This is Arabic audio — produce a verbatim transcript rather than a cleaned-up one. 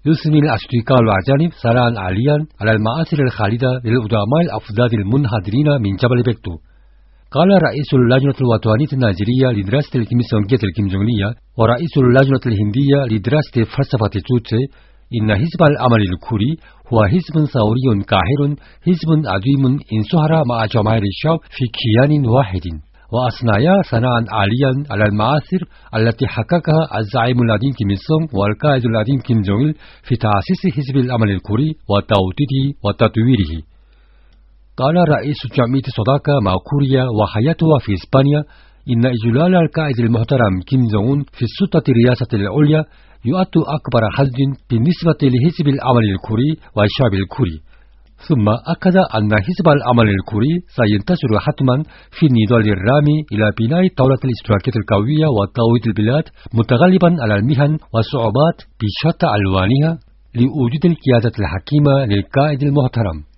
يثني الأصدقاء الأجانب ثناء عاليا على المآثر الخالدة للعلماء الأفضل المنحدرين من جبل بكتو. قال رئيس اللجنة الوطنية النيجيرية لدراسة الكيميائية الكيمجونية ورئيس اللجنة الهندية لدراسة فلسفة توتسي إن حزب الأمل الكوري هو حزب ثوري قاهر، حزب عظيم انصهر مع جماهير الشعب في كيان واحد. وأثنايا ثناء عاليا على المآثر التي حققها الزعيم القديم كيم إل سونغ والقائد القديم كيم جونغ إل في تأسيس حزب الأمل الكوري وتوطيده وتطويره. قال رئيس جمعية صداقة مع كوريا وحياته في إسبانيا إن إجلال القائد المحترم كيم جونغ أون في السلطة الرئاسة العليا يؤد أكبر حظ بالنسبة لحزب الأمل الكوري والشعب الكوري. ثم أكد أن حزب الأمل الكوري سينتصر حتما في النضال الرامي إلى بناء دولة الاشتراكية القوية وتوحيد البلاد، متغلبا على المحن والصعوبات بشتى ألوانها لوجود القيادة الحكيمة للقائد المحترم.